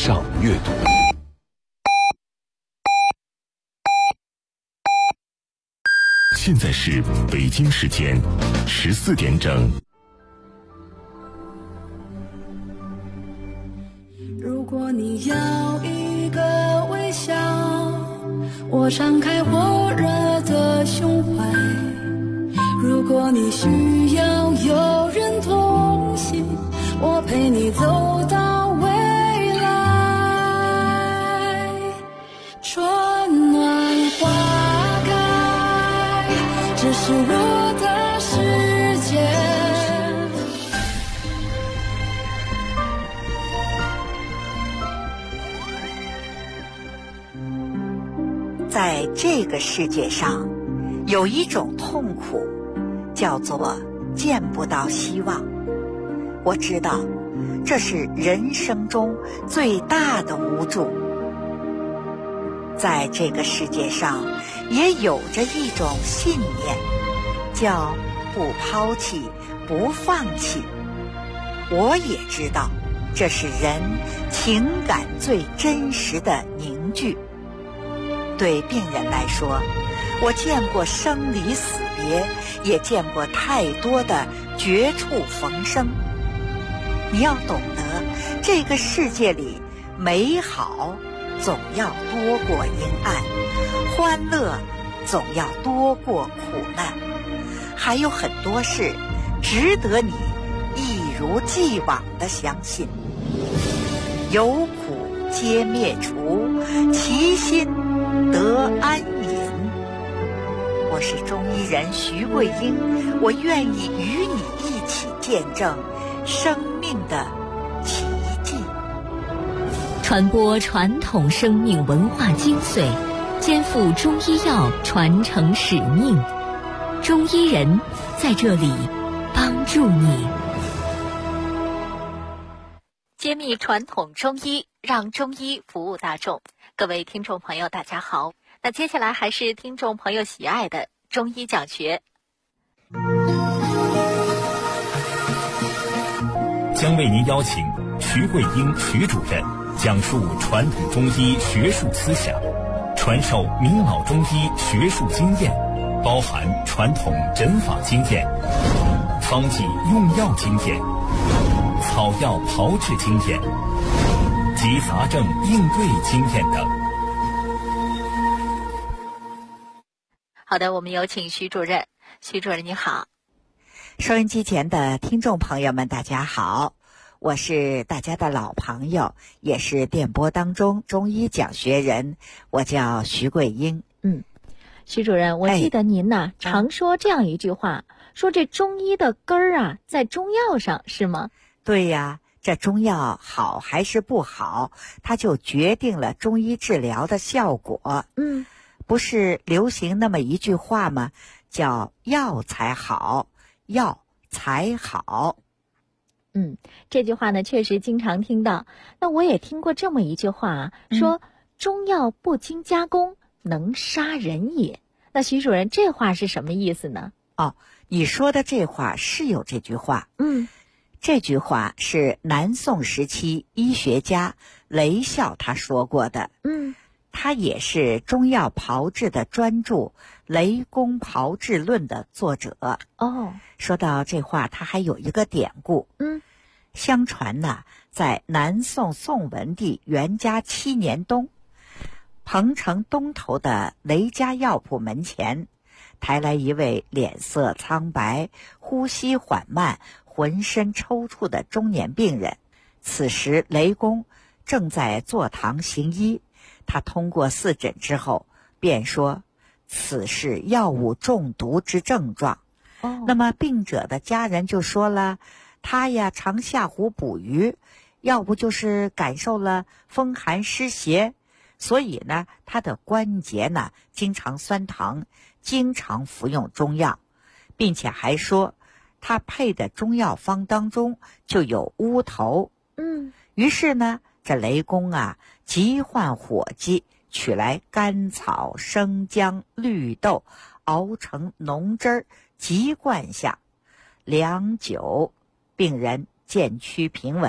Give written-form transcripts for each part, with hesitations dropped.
上阅读。现在是北京时间14点整。 如果你要一个微笑，我敞开火热的胸怀；如果你需要有人同行，我陪你走到未来。春暖花开，这是我的世界。 在这个世界上，有一种痛苦，叫做见不到希望。我知道，这是人生中最大的无助。在这个世界上，也有着一种信念，叫不抛弃，不放弃。我也知道，这是人情感最真实的凝聚。对病人来说，我见过生离死别，也见过太多的绝处逢生。你要懂得，这个世界里美好总要多过阴暗，欢乐总要多过苦难，还有很多事值得你一如既往地相信。有苦皆灭除，其心得安隐。我是中医人徐桂英，我愿意与你一起见证生命的奇迹， 传播传统生命文化精髓，肩负中医药传承使命。中医人在这里帮助你，揭秘传统中医，让中医服务大众。各位听众朋友大家好，那接下来还是听众朋友喜爱的中医讲学， 将为您邀请徐桂英徐主任讲述传统中医学术思想，传授名老中医学术经验，包含传统诊法经验、方剂用药经验、草药炮制经验及杂症应对经验等。 好的，我们有请徐主任。徐主任你好。 收音机前的听众朋友们大家好，我是大家的老朋友，也是电波当中中医讲学人，我叫徐桂英。 徐主任，我记得您呢，常说这样一句话，说这中医的根儿啊在中药上，是吗？ 对呀，这中药好还是不好，它就决定了中医治疗的效果。不是流行那么一句话吗？叫药才好，药才好。 这句话呢确实经常听到。那我也听过这么一句话说中药不经加工，能杀人也。那徐主任，这话是什么意思呢？ 你说的这话是有这句话。这句话是南宋时期医学家雷孝他说过的。他也是中药炮制的专著《雷公炮制论》的作者。说到这话，他还有一个典故。相传呢，在南宋宋文帝元嘉7年冬，彭城东头的雷家药铺门前，抬来一位脸色苍白、呼吸缓慢、浑身抽搐的中年病人。此时雷公正在坐堂行医，他通过四诊之后便说此是药物中毒之症状。那么病者的家人就说了，他呀常下湖捕鱼，要不就是感受了风寒湿邪，所以呢他的关节呢经常酸疼，经常服用中药，并且还说他配的中药方当中就有乌头。于是呢这雷公啊急唤伙计，取来甘草、生姜、绿豆，熬成浓汁儿，即灌下。良久，病人渐趋平稳，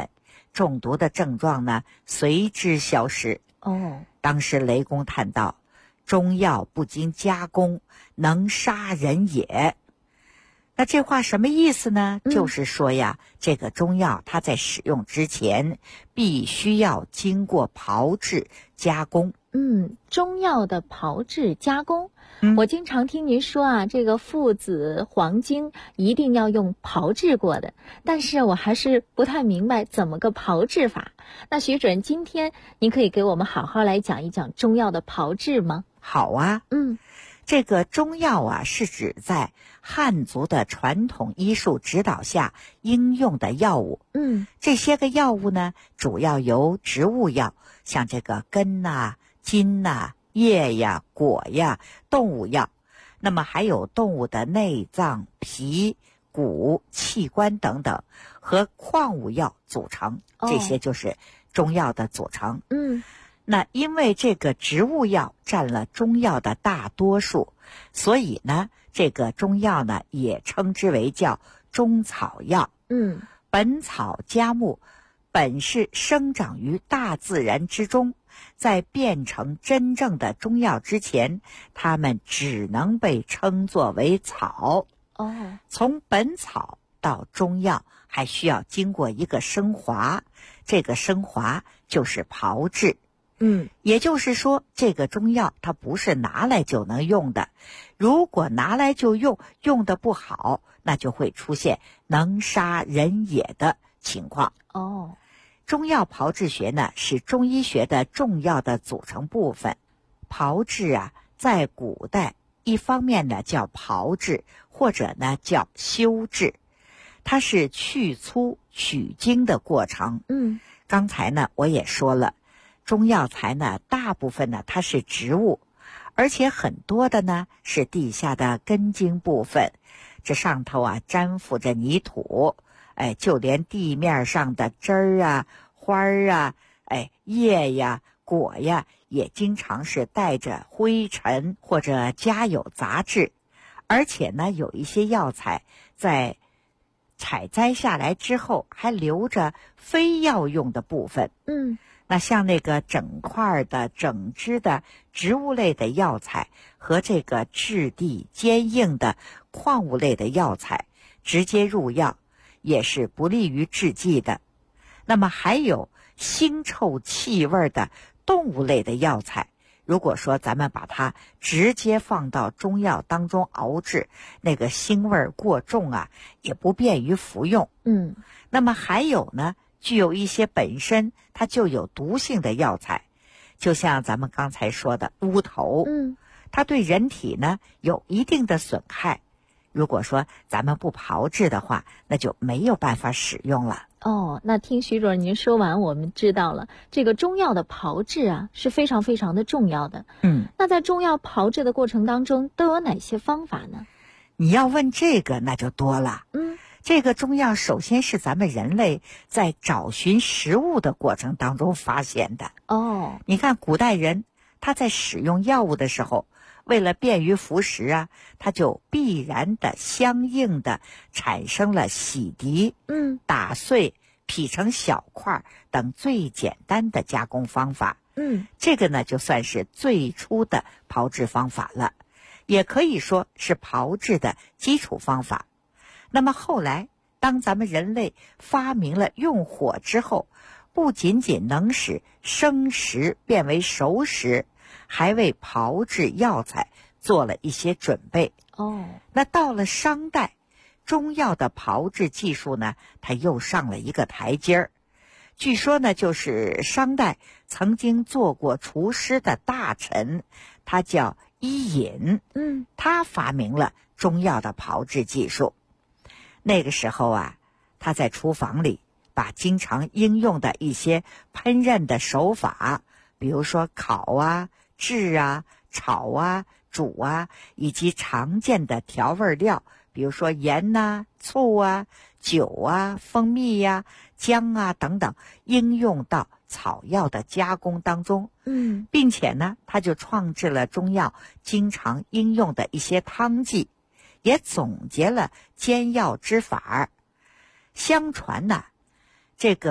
中毒的症状呢随之消失。当时雷公叹道：中药不经加工，能杀人也。那这话什么意思呢？就是说呀，这个中药它在使用之前必须要经过炮制加工。 中药的炮制加工，我经常听您说啊，这个附子、黄精一定要用炮制过的，但是我还是不太明白怎么个炮制法。那徐主任，今天您可以给我们好好来讲一讲中药的炮制吗？ 好啊，这个中药啊，是指在汉族的传统医术指导下应用的药物。这些个药物呢，主要由植物药，像这个根呐、茎呐、叶呀、果呀，动物药，那么还有动物的内脏、皮、骨、器官等等，和矿物药组成。这些就是中药的组成。那因为这个植物药占了中药的大多数，所以呢，这个中药呢也称之为叫中草药。本草纲目本是生长于大自然之中，在变成真正的中药之前，它们只能被称作为草。从本草到中药还需要经过一个升华，这个升华就是炮制。也就是说，这个中药它不是拿来就能用的，如果拿来就用，用得不好，那就会出现能杀人也的情况。中药炮制学呢，是中医学的重要的组成部分。炮制啊，在古代一方面呢叫炮制，或者呢叫修制，它是去粗取精的过程。刚才呢我也说了，中药材呢大部分呢它是植物，而且很多的呢是地下的根茎部分，这上头啊粘附着泥土，就连地面上的枝儿啊、花儿啊、叶呀、果呀，也经常是带着灰尘或者加有杂质。而且呢，有一些药材在采摘下来之后还留着非药用的部分。那像那个整块的、整枝的植物类的药材和这个质地坚硬的矿物类的药材直接入药，也是不利于制剂的。那么还有腥臭气味的动物类的药材，如果说咱们把它直接放到中药当中熬制，那个腥味过重啊，也不便于服用。那么还有呢，具有一些本身它就有毒性的药材，就像咱们刚才说的乌头，它对人体呢有一定的损害。如果说咱们不炮制的话，那就没有办法使用了。 那听徐主任您说完，我们知道了这个中药的炮制啊是非常非常的重要的。那在中药炮制的过程当中都有哪些方法呢？ 你要问这个那就多了。这个中药首先是咱们人类在找寻食物的过程当中发现的。你看古代人他在使用药物的时候，为了便于服食啊，它就必然的相应的产生了洗涤、打碎、劈成小块等最简单的加工方法。这个呢就算是最初的炮制方法了，也可以说是炮制的基础方法。那么后来当咱们人类发明了用火之后，不仅仅能使生食变为熟食，还为炮制药材做了一些准备。那到了商代，中药的炮制技术呢，它又上了一个台阶儿。据说呢，就是商代曾经做过厨师的大臣，他叫伊尹，他发明了中药的炮制技术。那个时候啊，他在厨房里把经常应用的一些烹饪的手法，比如说烤啊、制啊、炒啊、煮啊，以及常见的调味料，比如说盐啊、醋啊、酒啊、蜂蜜呀、姜啊等等，应用到草药的加工当中。并且呢，他就创制了中药经常应用的一些汤剂，也总结了煎药之法。相传呢，这个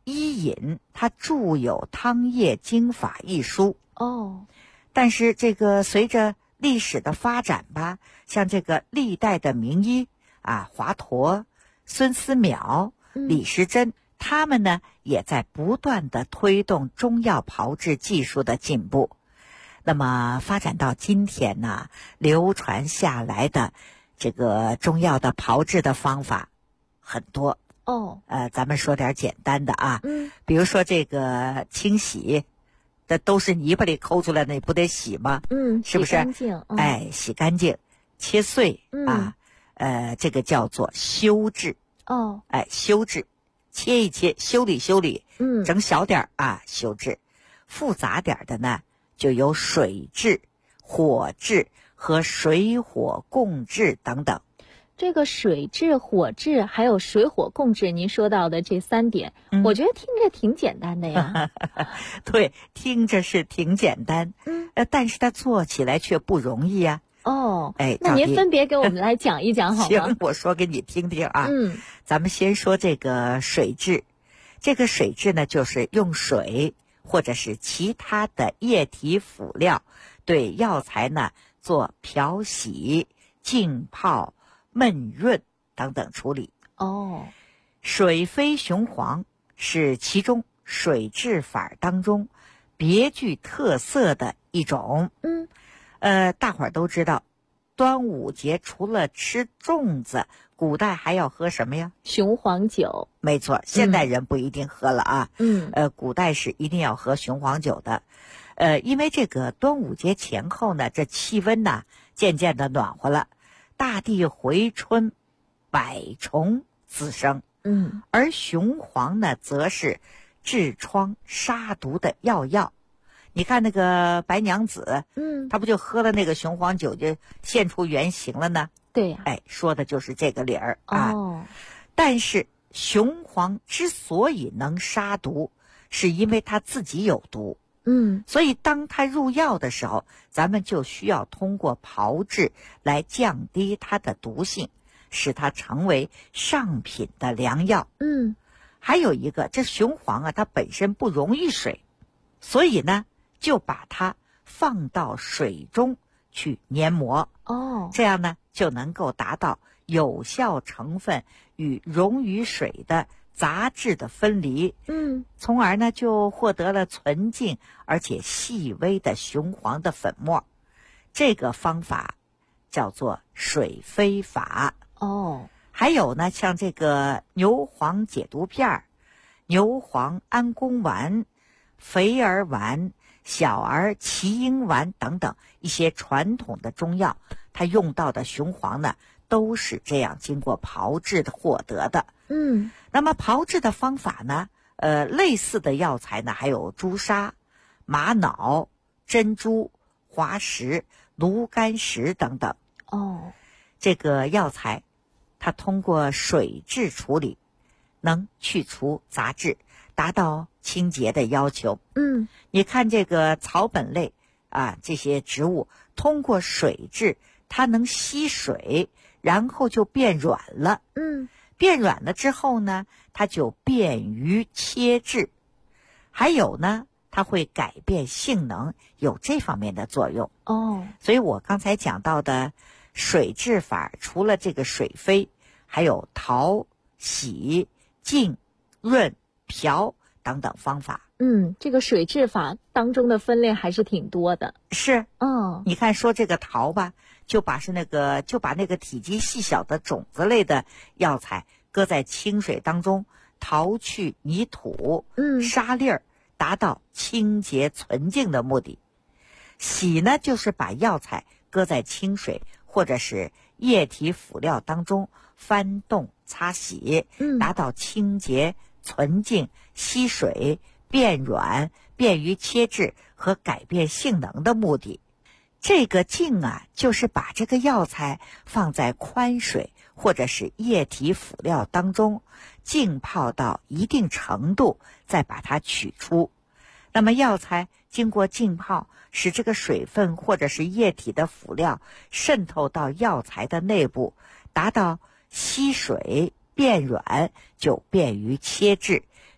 伊尹他著有《汤液经法》一书。但是这个随着历史的发展吧，像这个历代的名医啊，华佗、孙思邈、李时珍，他们呢也在不断的推动中药炮制技术的进步。那么发展到今天呢，流传下来的这个中药的炮制的方法很多。咱们说点简单的啊，比如说这个清洗，这都是泥巴里抠出来的，你不得洗吗？是不是？ 洗干净。 洗干净，切碎这个叫做修制。修制，切一切，修理修理，整小点修制。复杂点的呢，就有水制、火制和水火共治等等。 这个水制、火制还有水火共治，您说到的这3点，我觉得听着挺简单的呀。 对，听着是挺简单，但是它做起来却不容易呀。 那您分别给我们来讲一讲好吗？ 行，我说给你听听啊。咱们先说这个水制。这个水制呢，就是用水或者是其他的液体辅料对药材呢做漂洗、浸泡、焖润等等处理。水飞雄黄是其中水制法当中别具特色的一种。大伙儿都知道，端午节除了吃粽子，古代还要喝什么呀？ 雄黄酒。 没错，现代人不一定喝了啊。古代是一定要喝雄黄酒的。因为这个端午节前后呢，这气温呢渐渐的暖和了，大地回春，百虫滋生。而雄黄呢，则是治疮杀毒的药。你看那个白娘子，她不就喝了那个雄黄酒就现出原形了呢？ 对呀。 说的就是这个理儿啊。但是雄黄之所以能杀毒，是因为它自己有毒。所以当它入药的时候，咱们就需要通过炮制来降低它的毒性，使它成为上品的良药。还有一个，这雄黄啊，它本身不溶于水，所以呢就把它放到水中去研磨。这样呢就能够达到有效成分与溶于水的杂质的分离，从而呢就获得了纯净而且细微的雄黄的粉末。这个方法叫做水飞法。还有呢，像这个牛黄解毒片、牛黄安宫丸、肥儿丸、小儿奇英丸等等一些传统的中药，它用到的雄黄呢都是这样经过炮制的获得的。那么炮制的方法呢，类似的药材呢还有朱砂、玛瑙、珍珠、滑石、芦甘石等等。这个药材它通过水制处理，能去除杂质，达到清洁的要求。你看这个草本类这些植物通过水制，它能吸水，然后就变软了。变软了之后呢，它就便于切制。还有呢，它会改变性能，有这方面的作用。所以我刚才讲到的水制法，除了这个水飞，还有淘、洗、浸、润、漂等等方法。 这个水制法当中的分类还是挺多的。 是。你看说这个淘吧，就把那个体积细小的种子类的药材搁在清水当中，淘去泥土、沙粒儿，达到清洁纯净的目的。洗呢，就是把药材搁在清水或者是液体辅料当中翻动擦洗，达到清洁纯净、吸水、变软、便于切制和改变性能的目的。这个浸就是把这个药材放在宽水或者是液体辅料当中，浸泡到一定程度，再把它取出。那么药材经过浸泡，使这个水分或者是液体的辅料渗透到药材的内部，达到吸水变软，就便于切制，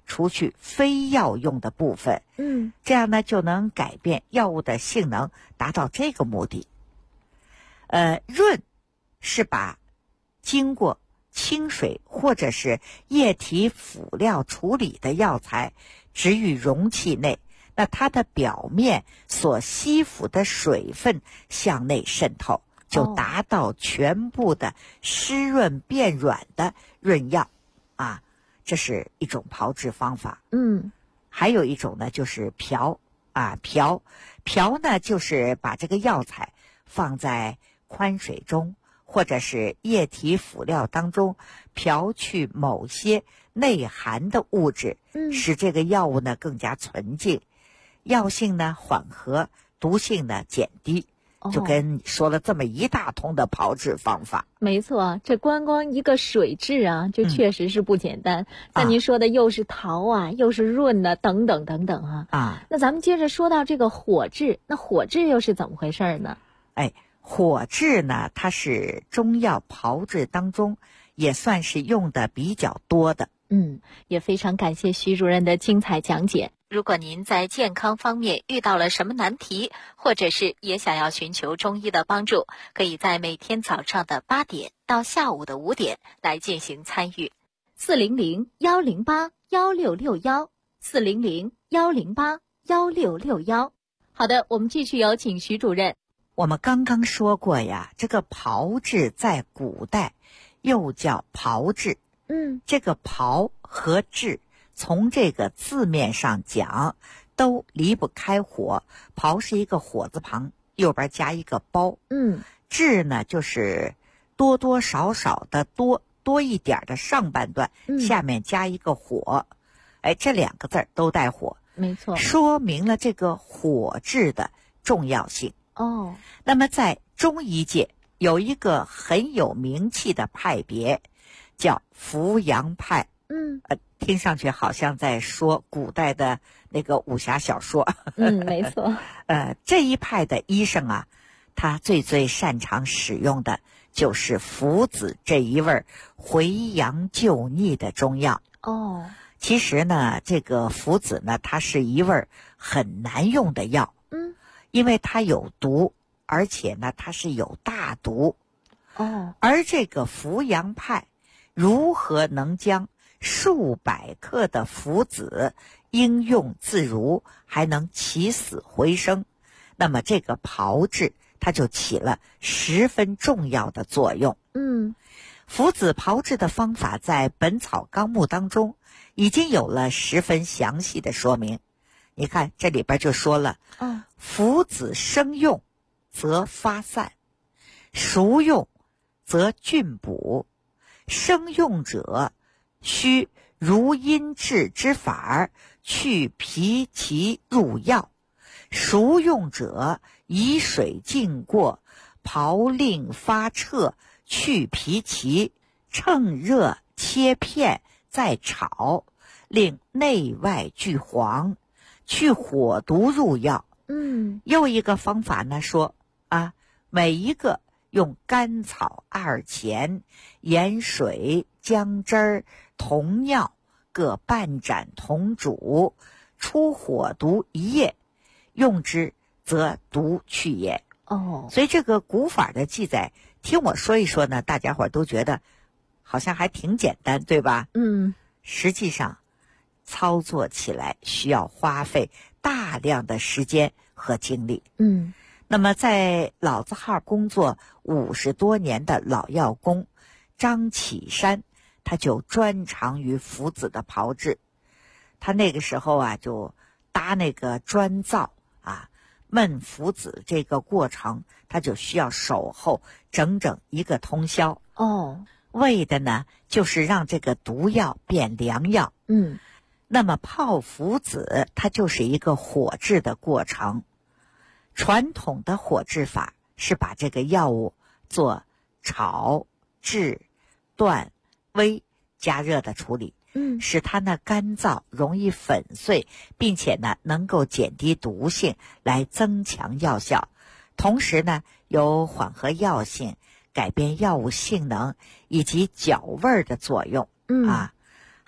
除去非药用的部分。这样呢就能改变药物的性能，达到这个目的。润是把经过清水或者是液体辅料处理的药材置于容器内，那它的表面所吸附的水分向内渗透，就达到全部的湿润变软的润药啊，这是一种炮制方法。还有一种呢就是瓢呢就是把这个药材放在宽水中或者是液体辅料当中，瓢去某些内含的物质，使这个药物呢更加纯净，药性呢缓和，毒性呢减低。就跟你说了这么一大通的炮制方法。 没错，这光一个水质啊，就确实是不简单。像您说的，又是陶啊，又是润的，等等等等啊。那咱们接着说到这个火制，那火制又是怎么回事呢？ 火制呢，它是中药炮制当中也算是用的比较多的。 也非常感谢徐主任的精彩讲解。如果您在健康方面遇到了什么难题，或者是也想要寻求中医的帮助，可以在每天早上的8点到下午的5点来进行参与。400-108-1661，400-108-1661。好的，我们继续有请徐主任。 我们刚刚说过呀，这个炮制在古代又叫炮制。这个炮和制从这个字面上讲都离不开火。炮是一个火字旁，右边加一个包。制呢就是多多少少的多一点的上半段，下面加一个火。这2个字都带火， 没错， 说明了这个火制的重要性。那么在中医界有一个很有名气的派别叫扶阳派。听上去好像在说古代的那个武侠小说。 没错。 这一派的医生啊，他最擅长使用的就是附子这一味回阳救逆的中药。其实呢，这个附子呢，它是一味很难用的药。因为它有毒，而且呢它是有大毒。而这个扶阳派如何能将数百克的附子应用自如，还能起死回生？那么这个炮制它就起了十分重要的作用。附子炮制的方法在《本草纲目》当中已经有了十分详细的说明。你看这里边就说了，附子生用则发散，熟用则菌补。生用者需如阴制之法，去皮其入药；熟用者以水浸过，炮令发彻，去皮其，趁热切片，再炒，令内外俱黄，去火毒入药。又一个方法呢说每一个用甘草2钱、盐水、姜汁儿、同尿各半盏同煮，出火毒1夜，用之则毒去也。所以这个古法的记载，听我说一说呢，大家伙都觉得好像还挺简单，对吧？实际上操作起来需要花费大量的时间和精力。那么在老字号工作50多年的老药工张启山，他就专长于附子的炮制。他那个时候就搭那个砖灶焖附子，这个过程他就需要守候整整1个通宵。为的呢就是让这个毒药变良药。那么炮附子它就是一个火制的过程。传统的火制法是把这个药物做炒、制、断、煨、加热的处理，使它呢干燥，容易粉碎，并且呢能够减低毒性，来增强药效。同时呢有缓和药性、改变药物性能以及搅味的作用。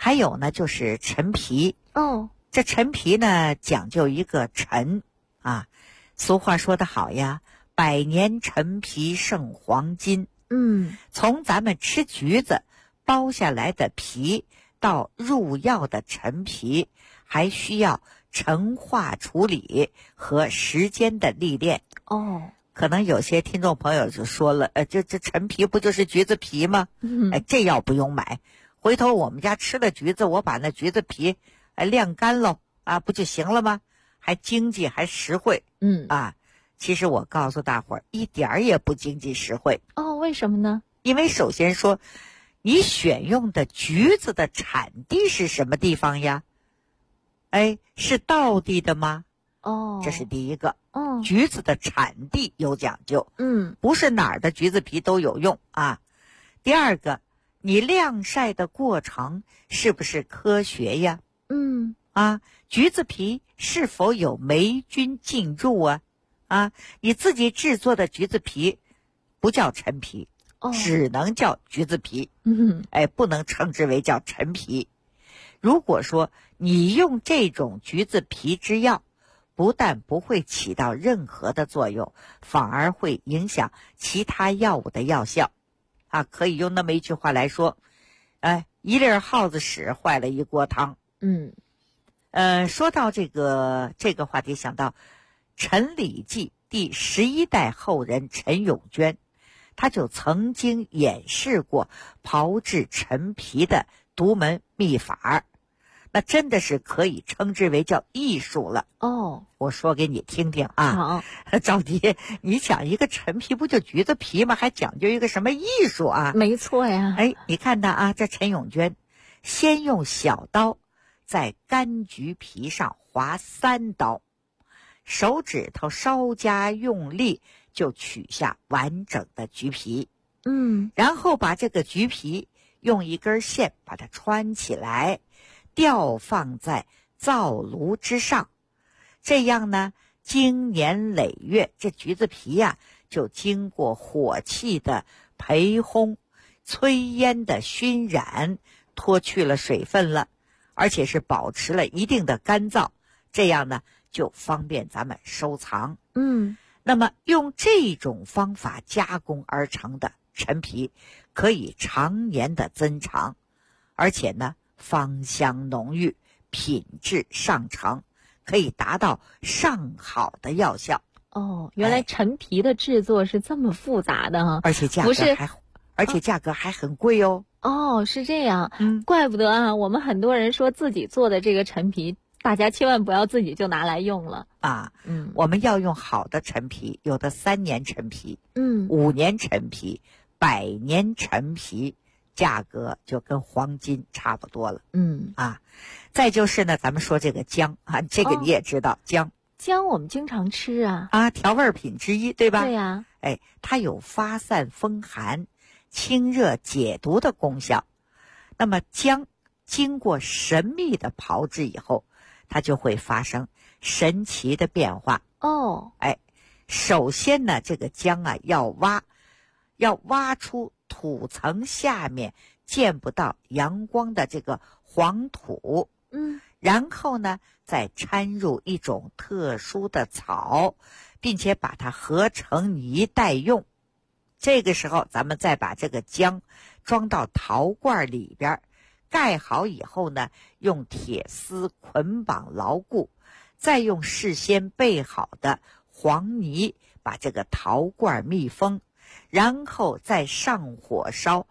还有呢就是陈皮。这陈皮呢讲究一个陈啊，俗话说得好呀，百年陈皮胜黄金。从咱们吃橘子剥下来的皮到入药的陈皮，还需要陈化处理和时间的历练。可能有些听众朋友就说了，这陈皮不就是橘子皮吗？这药不用买，回头我们家吃的橘子，我把那橘子皮晾干喽啊，不就行了吗？还经济还实惠。其实我告诉大伙儿，一点儿也不经济实惠。 为什么呢？ 因为首先说，你选用的橘子的产地是什么地方呀？是道地的吗？这是第一个。橘子的产地有讲究。不是哪儿的橘子皮都有用啊。第二个，你晾晒的过程是不是科学呀？橘子皮是否有霉菌进入啊？你自己制作的橘子皮不叫陈皮，只能叫橘子皮。不能称之为叫陈皮。如果说你用这种橘子皮制药，不但不会起到任何的作用，反而会影响其他药物的药效。可以用那么一句话来说，一粒耗子屎坏了一锅汤。说到这个话题，想到陈李济第11代后人陈永娟，他就曾经演示过炮制陈皮的独门秘法，那真的是可以称之为叫艺术了。我说给你听听啊。好，赵迪，你讲一个陈皮不就橘子皮吗？还讲究一个什么艺术啊？ 没错呀。 你看他啊，这陈永娟先用小刀在柑橘皮上划3刀，手指头稍加用力就取下完整的橘皮。然后把这个橘皮用一根线把它穿起来，吊放在灶炉之上。这样呢，经年累月，这橘子皮呀，就经过火气的焙烘、炊烟的熏染，脱去了水分了，而且是保持了一定的干燥，这样呢就方便咱们收藏。那么用这种方法加工而成的陈皮，可以常年的增长，而且呢芳香浓郁，品质上乘，可以达到上好的药效。 原来陈皮的制作是这么复杂的哈， 而且价格还很贵哦。 是这样。怪不得啊，我们很多人说自己做的这个陈皮，大家千万不要自己就拿来用了啊。我们要用好的陈皮，有的3年陈皮，5年陈皮，100年陈皮，价格就跟黄金差不多了。再就是呢，咱们说这个姜啊，这个你也知道， 姜我们经常吃啊， 调味品之一，对吧？ 对呀。 它有发散风寒、清热解毒的功效。那么姜经过神秘的炮制以后，它就会发生神奇的变化。首先呢，这个姜啊要挖出土层下面见不到阳光的这个黄土。然后呢再掺入一种特殊的草，并且把它合成泥待用。这个时候咱们再把这个姜装到陶罐里边，盖好以后呢，用铁丝捆绑牢固，再用事先备好的黄泥把这个陶罐密封，然后再上火烧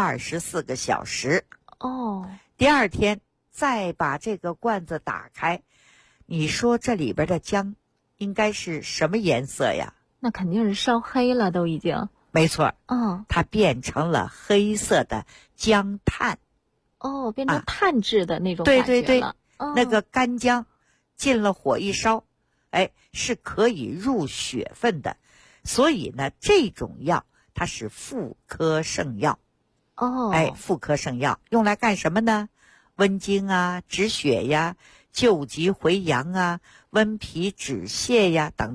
24个小时。第二天再把这个罐子打开，你说这里边的姜应该是什么颜色呀？ 那肯定是烧黑了，都已经。 没错。它变成了黑色的姜炭。 变成炭质的那种感觉了。对， 那个干姜进了火一烧，是可以入血分的。所以呢，这种药它是妇科圣药。妇科圣药用来干什么呢？温经啊，止血呀，救急回阳啊，温脾止泻呀，等等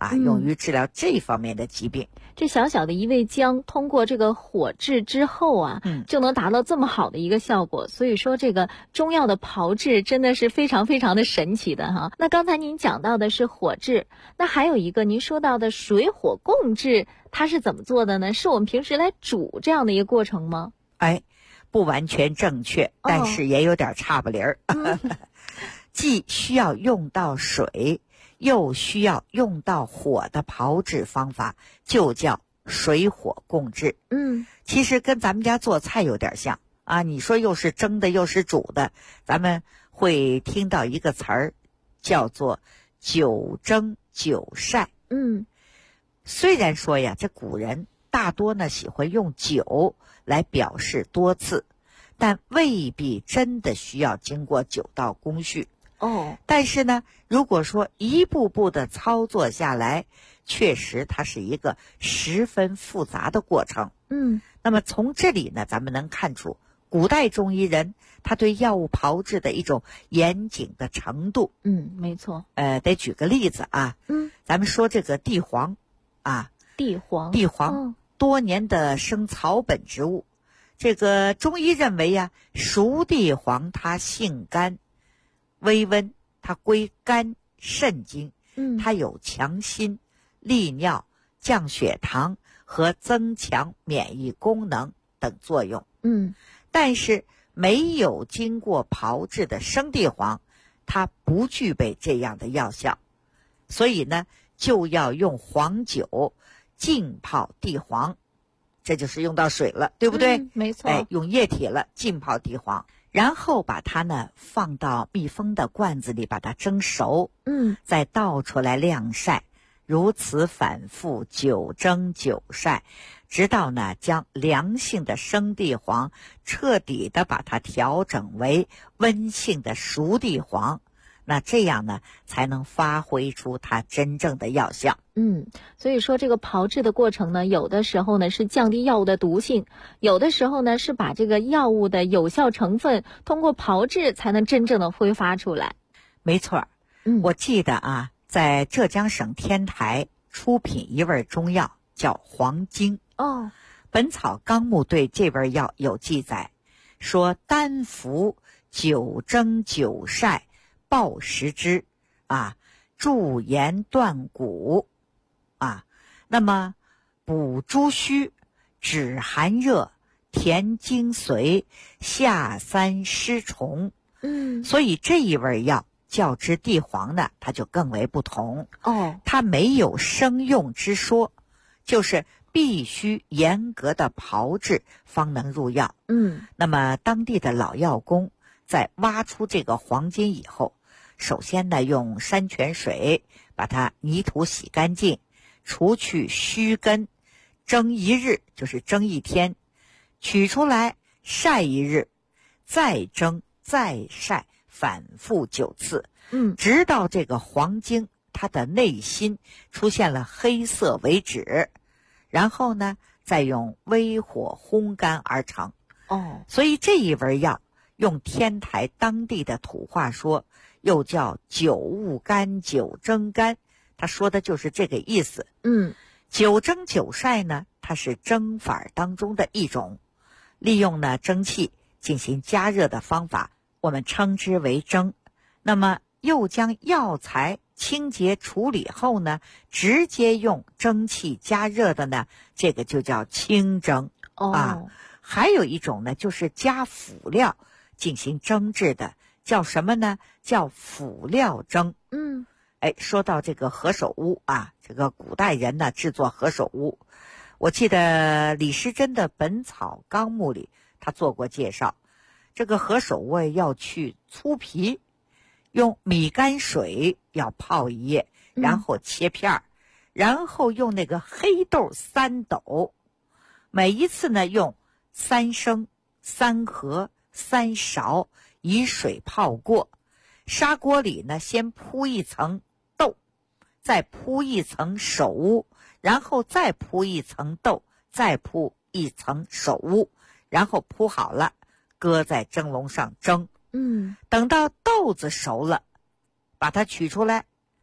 用于治疗这方面的疾病。 这小小的一味姜，通过这个火炙之后就能达到这么好的一个效果。所以说，这个中药的炮制真的是非常非常的神奇的哈。那刚才您讲到的是火炙，那还有一个您说到的水火共治，它是怎么做的呢？是我们平时来煮这样的一个过程吗？ 不完全正确，但是也有点差不离儿。既需要用到水，又需要用到火的炮制方法，就叫水火共治。其实跟咱们家做菜有点像你说又是蒸的又是煮的，咱们会听到一个词儿叫做九蒸九晒。虽然说呀，这古人大多呢喜欢用酒来表示多次，但未必真的需要经过9道工序。但是呢，如果说一步步的操作下来，确实它是一个十分复杂的过程。那么从这里呢，咱们能看出古代中医人他对药物炮制的一种严谨的程度。 没错。 得举个例子咱们说这个地黄地黄多年的生草本植物。这个中医认为熟地黄它性甘微温，它归肝肾经，它有强心、利尿、降血糖和增强免疫功能等作用。但是没有经过炮制的生地黄，它不具备这样的药效，所以呢，就要用黄酒浸泡地黄，这就是用到水了，对不对？ 没错。 用液体了，浸泡地黄。然后把它呢放到密封的罐子里，把它蒸熟，再倒出来晾晒，如此反复9蒸9晒，直到呢将凉性的生地黄彻底的把它调整为温性的熟地黄，那这样呢才能发挥出它真正的药效。 所以说这个炮制的过程呢，有的时候呢是降低药物的毒性，有的时候呢是把这个药物的有效成分通过炮制才能真正的挥发出来。 没错。我记得在浙江省天台出品一味中药叫黄精。本草纲目对这味药有记载，说单服9蒸9晒报食之助炎断骨那么补诸虚、止寒热、填精髓、下三湿虫。所以这一味药较之地黄呢，它就更为不同。它没有生用之说，就是必须严格的炮制方能入药。那么当地的老药工在挖出这个黄金以后，首先呢用山泉水把它泥土洗干净，除去须根，蒸1日，就是蒸1天，取出来晒1日，再蒸再晒，反复9次，直到这个黄精它的内心出现了黑色为止，然后呢再用微火烘干而成。所以这一味药用天台当地的土话说，又叫9焐干、9蒸干，他说的就是这个意思。9蒸9晒呢，它是蒸法当中的一种，利用呢蒸汽进行加热的方法，我们称之为蒸。那么又将药材清洁处理后呢，直接用蒸汽加热的呢，这个就叫清蒸。还有一种呢，就是加辅料进行蒸制的，叫什么呢？叫辅料蒸。说到这个何首乌这个古代人呢制作何首乌，我记得李时珍的《本草纲目》里他做过介绍，这个何首乌要去粗皮，用米干水要泡1夜，然后切片，然后用那个黑豆3斗，每一次呢用3升、3合、3勺以水泡过，砂锅里呢先铺一层豆，再铺一层首乌，然后再铺一层豆，再铺一层首乌，然后铺好了，搁在蒸笼上蒸。等到豆子熟了，把它取出来，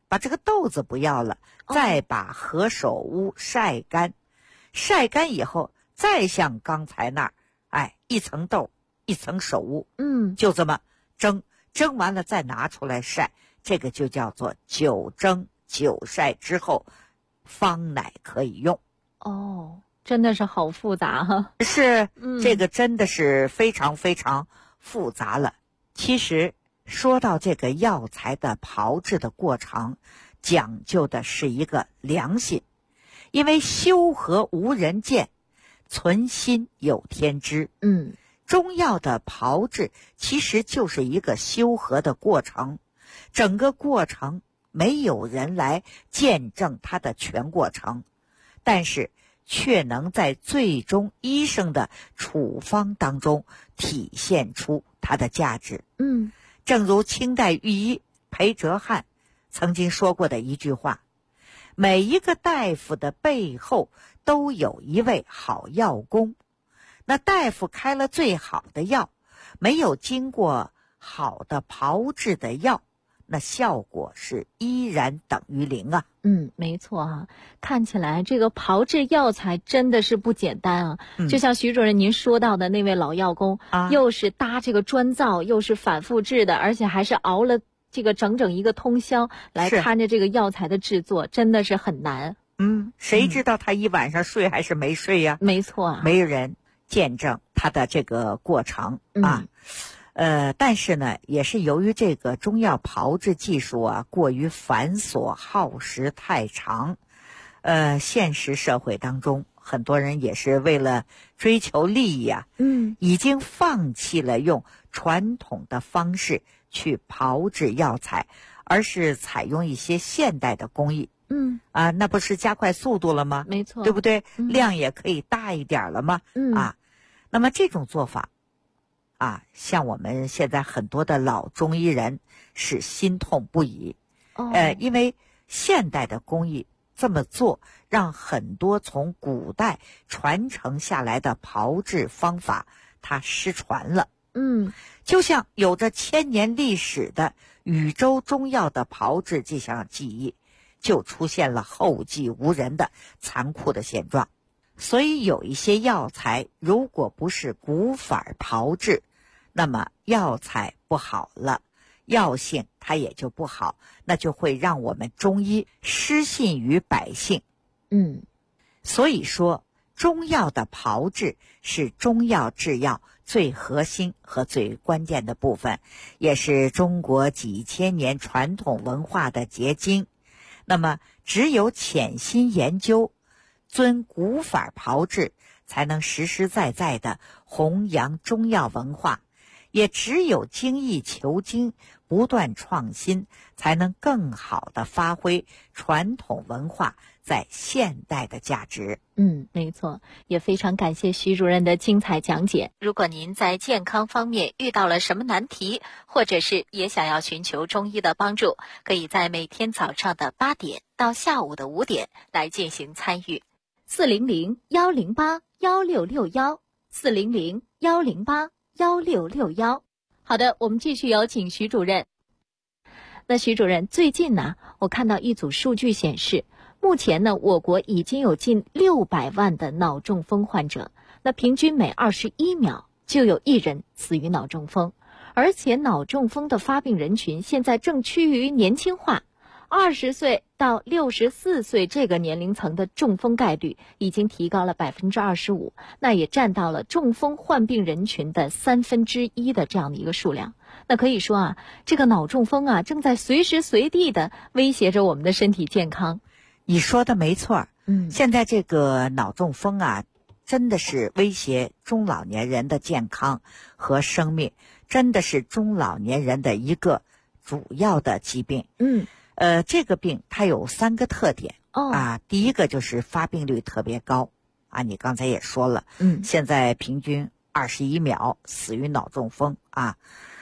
把这个豆子不要了，再把何首乌晒干，晒干以后再像刚才那儿，一层豆一层首乌，就这么蒸，蒸完了再拿出来晒，这个就叫做久蒸久晒之后方乃可以用。 真的是好复杂哈。 是，这个真的是非常非常复杂了。其实说到这个药材的炮制的过程，讲究的是一个良心，因为修和无人见，存心有天知。中药的炮制其实就是一个修和的过程，整个过程没有人来见证它的全过程，但是却能在最终医生的处方当中体现出它的价值。正如清代御医裴哲翰曾经说过的一句话，每一个大夫的背后都有一位好药工，那大夫开了最好的药，没有经过好的炮制的药，那效果是依然等于零啊。 没错啊，看起来这个炮制药材真的是不简单啊。就像徐主任您说到的那位老药工，又是搭这个砖灶，又是反复制的，而且还是熬了这个整整一个通宵来看着这个药材的制作，真的是很难。 谁知道他一晚上睡还是没睡呀？ 没错啊， 没有人见证他的这个过程啊。但是呢，也是由于这个中药炮制技术啊过于繁琐耗时太长，现实社会当中很多人也是为了追求利益啊，已经放弃了用传统的方式去炮制药材，而是采用一些现代的工艺。那不是加快速度了吗？ 没错， 对不对？量也可以大一点了吗？那么这种做法像我们现在很多的老中医人是心痛不已。因为现代的工艺这么做，让很多从古代传承下来的炮制方法它失传了。就像有着1000年历史的禹州中药的炮制这项技艺，就出现了后继无人的残酷的现状。所以有一些药材如果不是古法炮制，那么药材不好了，药性它也就不好，那就会让我们中医失信于百姓。所以说中药的炮制是中药制药最核心和最关键的部分，也是中国几千年传统文化的结晶。那么只有潜心研究，遵古法炮制，才能实实在在的弘扬中药文化，也只有精益求精，不断创新，才能更好的发挥传统文化在现代的价值。 没错，也非常感谢徐主任的精彩讲解。如果您在健康方面遇到了什么难题，或者是也想要寻求中医的帮助，可以在每天早上的8点到下午的5点来进行参与。400-108-1661，400-108-1661。好的，我们继续有请徐主任。那徐主任，最近呢，我看到一组数据显示，目前呢，我国已经有近600万的脑中风患者，那平均每21秒就有1人死于脑中风，而且脑中风的发病人群现在正趋于年轻化，20岁到64岁这个年龄层的中风概率已经提高了25%，那也占到了中风患病人群的1/3的这样的一个数量。那可以说啊，这个脑中风啊，正在随时随地的威胁着我们的身体健康。 你说的没错，现在这个脑中风啊，真的是威胁中老年人的健康和生命，真的是中老年人的一个主要的疾病。这个病它有3个特点。第一个就是发病率特别高啊，你刚才也说了，现在平均21秒死于脑中风啊，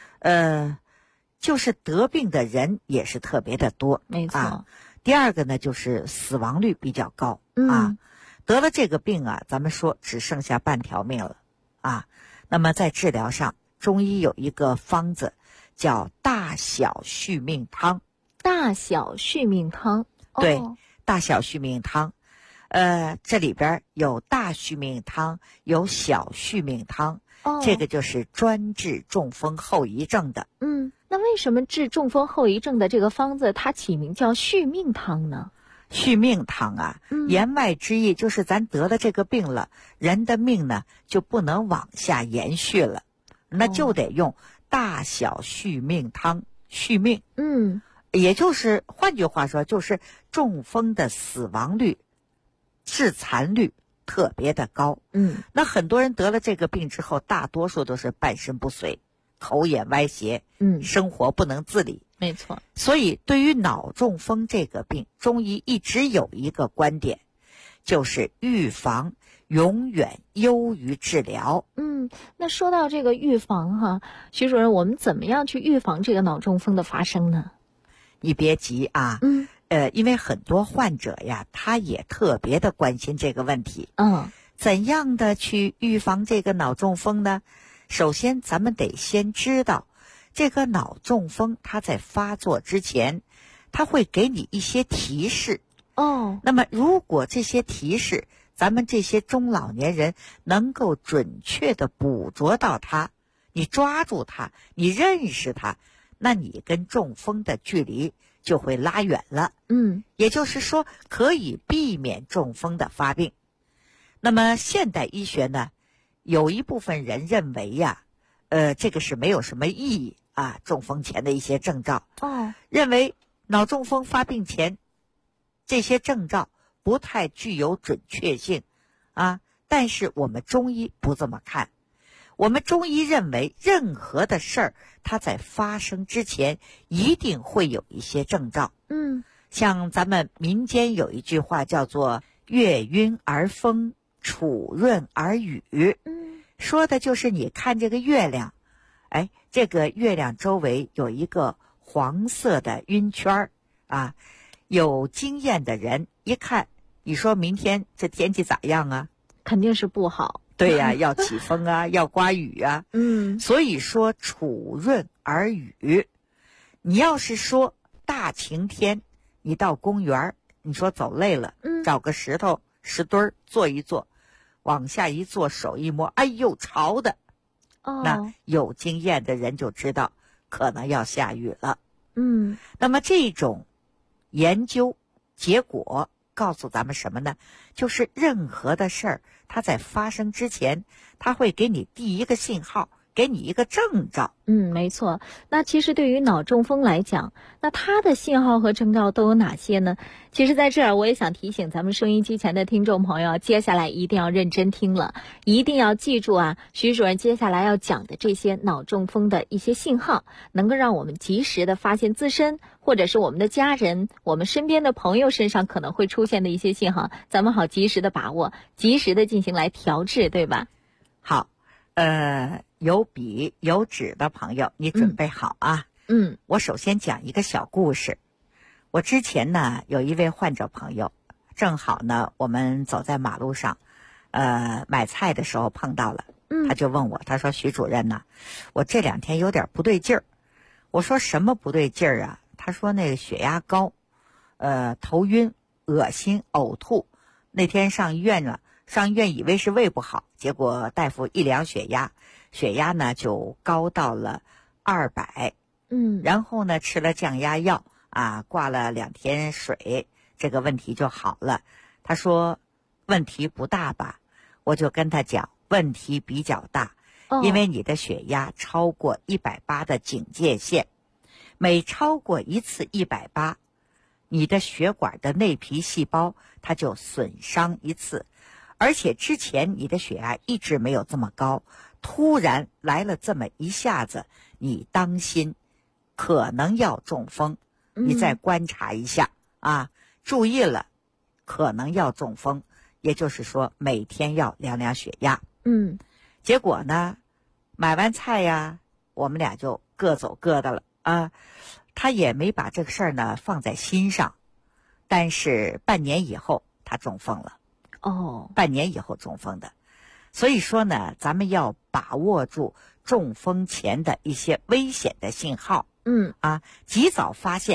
就是得病的人也是特别的多。 没错。 第二个呢，就是死亡率比较高得了这个病啊，咱们说只剩下半条命了那么在治疗上，中医有一个方子叫大小续命汤。 大小续命汤。 对，大小续命汤。这里边有大续命汤，有小续命汤。这个就是专治中风后遗症的。 那为什么治中风后遗症的这个方子它起名叫续命汤呢？ 续命汤啊，言外之意就是咱得了这个病了，人的命呢就不能往下延续了，那就得用大小续命汤续命。也就是换句话说，就是中风的死亡率、致残率特别的高。那很多人得了这个病之后，大多数都是半身不遂，口眼歪斜，生活不能自理。 没错。 所以对于脑中风这个病，中医一直有一个观点，就是预防永远优于治疗。 那说到这个预防哈，徐主任，我们怎么样去预防这个脑中风的发生呢？ 你别急啊。因为很多患者呀，他也特别的关心这个问题。怎样的去预防这个脑中风呢？首先咱们得先知道这个脑中风它在发作之前，它会给你一些提示。那么如果这些提示咱们这些中老年人能够准确的捕捉到它，你抓住它，你认识它，那你跟中风的距离就会拉远了。也就是说可以避免中风的发病。那么现代医学呢，有一部分人认为呀，这个是没有什么意义啊，中风前的一些征兆。认为脑中风发病前这些征兆不太具有准确性啊。但是我们中医不这么看，我们中医认为任何的事儿它在发生之前一定会有一些征兆。像咱们民间有一句话叫做月晕而风，楚润而雨。说的就是你看这个月亮，这个月亮周围有一个黄色的晕圈啊，有经验的人一看，你说明天这天气咋样啊？ 肯定是不好。 对呀，要起风啊，要刮雨啊。所以说楚润而雨。你要是说大晴天，你到公园，你说走累了，找个石头石墩坐一坐，往下一坐，手一摸，哎呦潮的。那有经验的人就知道可能要下雨了。那么这种研究结果告诉咱们什么呢？就是任何的事儿它在发生之前，它会给你第一个信号，给你一个征兆。 没错。那其实对于脑中风来讲，那它的信号和征兆都有哪些呢？其实在这儿我也想提醒咱们收音机前的听众朋友，接下来一定要认真听了，一定要记住啊，徐主任接下来要讲的这些脑中风的一些信号，能够让我们及时的发现自身或者是我们的家人、我们身边的朋友身上可能会出现的一些信号，咱们好及时的把握，及时的进行来调治，对吧？ 好，有笔有纸的朋友，你准备好啊。我首先讲一个小故事。我之前呢有一位患者朋友，正好呢我们走在马路上，买菜的时候碰到了。他就问我，他说徐主任呢，我这2天有点不对劲儿。我说什么不对劲儿啊？他说那个血压高，头晕、恶心、呕吐。那天上医院了，上医院以为是胃不好，结果大夫一量血压，血压呢就高到了200。然后呢吃了降压药啊，挂了2天水，这个问题就好了。他说问题不大吧？我就跟他讲问题比较大，因为你的血压超过180的警戒线，每超过一次180，你的血管的内皮细胞它就损伤一次，而且之前你的血压一直没有这么高，突然来了这么一下子，你当心可能要中风。你再观察一下啊，注意了，可能要中风，也就是说每天要量量血压。结果呢买完菜呀，我们俩就各走各的了啊。他也没把这个事儿呢放在心上，但是半年以后他中风了。半年以后中风的。所以说呢，咱们要把握住中风前的一些危险的信号。及早发现，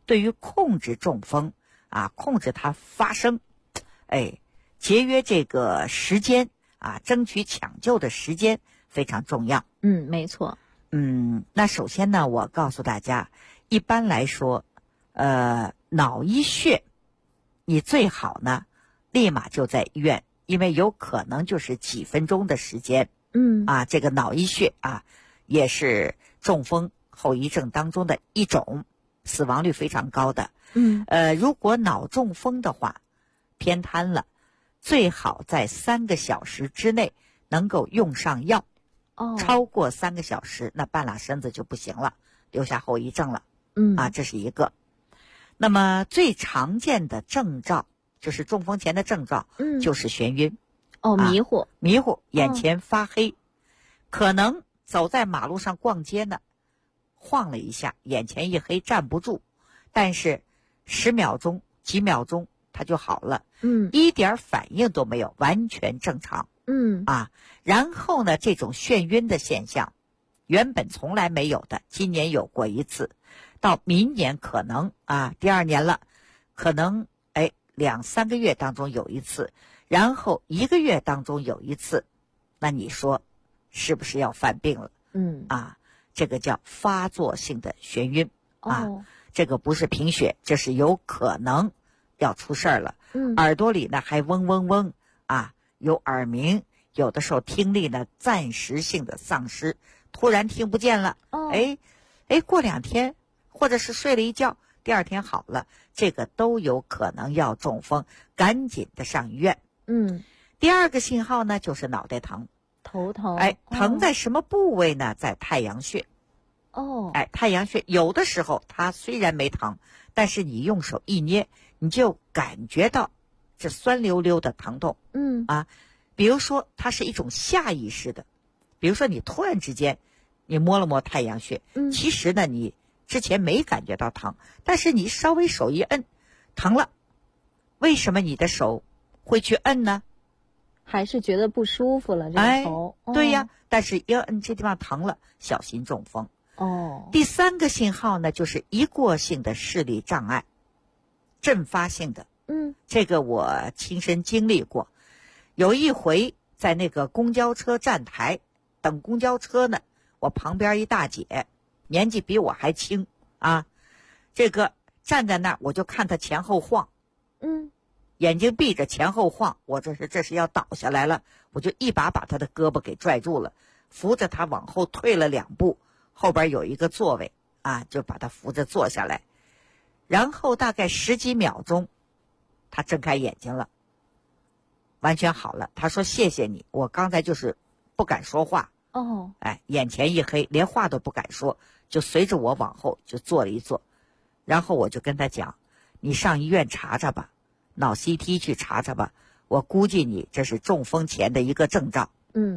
对于控制中风啊，控制它发生，节约这个时间啊，争取抢救的时间非常重要。 没错。 那首先呢，我告诉大家，一般来说，脑溢血，你最好呢，立马就在医院，因为有可能就是几分钟的时间。这个脑溢血啊，也是中风后遗症当中的一种，死亡率非常高的。如果脑中风的话，偏瘫了，最好在3个小时之内能够用上药。超过3个小时，那半拉身子就不行了，留下后遗症了。这是一个。那么最常见的征兆，就是中风前的征兆，就是眩晕。迷糊，眼前发黑，可能走在马路上逛街呢，晃了一下，眼前一黑站不住，但是10秒钟、几秒钟它就好了。一点反应都没有，完全正常。然后呢，这种眩晕的现象原本从来没有的，今年有过一次，到明年可能第2年了，可能2、3个月当中有一次，然后1个月当中有一次，那你说是不是要犯病了？这个叫发作性的眩晕。这个不是贫血，这是有可能要出事儿了。耳朵里呢还嗡嗡嗡有耳鸣，有的时候听力呢暂时性的丧失，突然听不见了。过2天，或者是睡了一觉，第2天好了，这个都有可能要中风，赶紧的上医院。第2个信号呢，就是脑袋疼， 头疼。 疼在什么部位呢？在太阳穴。太阳穴有的时候它虽然没疼，但是你用手一捏，你就感觉到这酸溜溜的疼痛。比如说它是一种下意识的，比如说你突然之间你摸了摸太阳穴，其实呢你之前没感觉到疼，但是你稍微手一摁，疼了。为什么你的手会去摁呢？ 还是觉得不舒服了，这个头。 对呀，但是一摁这地方疼了，小心中风。第3个信号呢，就是一过性的视力障碍，阵发性的。这个我亲身经历过。有一回在那个公交车站台等公交车呢，我旁边一大姐，年纪比我还轻这个站在那儿，我就看她前后晃，眼睛闭着前后晃，我这是要倒下来了，我就一把把她的胳膊给拽住了，扶着她往后退了2步，后边有一个座位就把她扶着坐下来，然后大概10几秒钟，她睁开眼睛了，完全好了。她说谢谢你，我刚才就是不敢说话。眼前一黑，连话都不敢说，就随着我往后就坐了一坐，然后我就跟她讲，你上医院查查吧，脑 CT 去查查吧，我估计你这是中风前的一个征兆。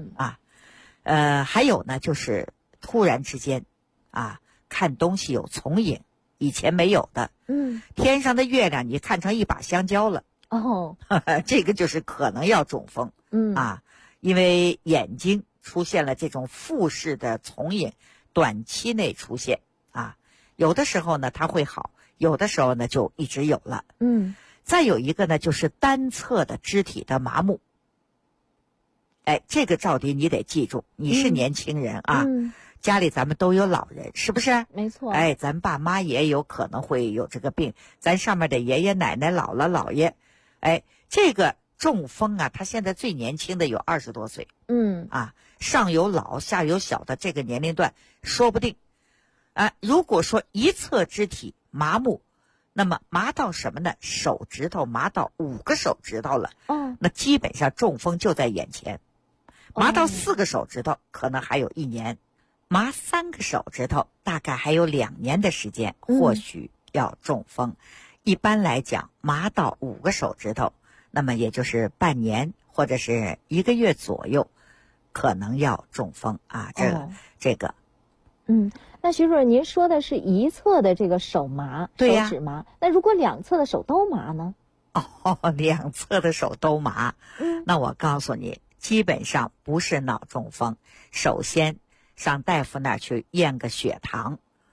还有呢，就是突然之间看东西有重影，以前没有的。天上的月亮你看成一把香蕉了。这个就是可能要中风。因为眼睛出现了这种复视的重影，短期内出现有的时候呢它会好，有的时候呢就一直有了。再有一个呢，就是单侧的肢体的麻木。这个赵迪你得记住，你是年轻人家里咱们都有老人，是不是？ 没错。 咱爸妈也有可能会有这个病，咱上面的爷爷奶奶、姥姥姥爷，这个中风他现在最年轻的有20多岁。上有老下有小的这个年龄段说不定。如果说一侧肢体麻木，那么麻到什么呢？手指头麻到5个手指头了。那基本上中风就在眼前。麻到4个手指头可能还有1年，麻3个手指头大概还有2年的时间，或许要中风。一般来讲，麻到5个手指头，那么也就是半年或者是1个月左右，可能要中风这个。 那徐主任，您说的是一侧的这个手麻， 对呀， 手指麻。那如果2侧的手都麻呢 ？2侧的手都麻。那我告诉你，基本上不是脑中风。首先上大夫那儿去验个血糖。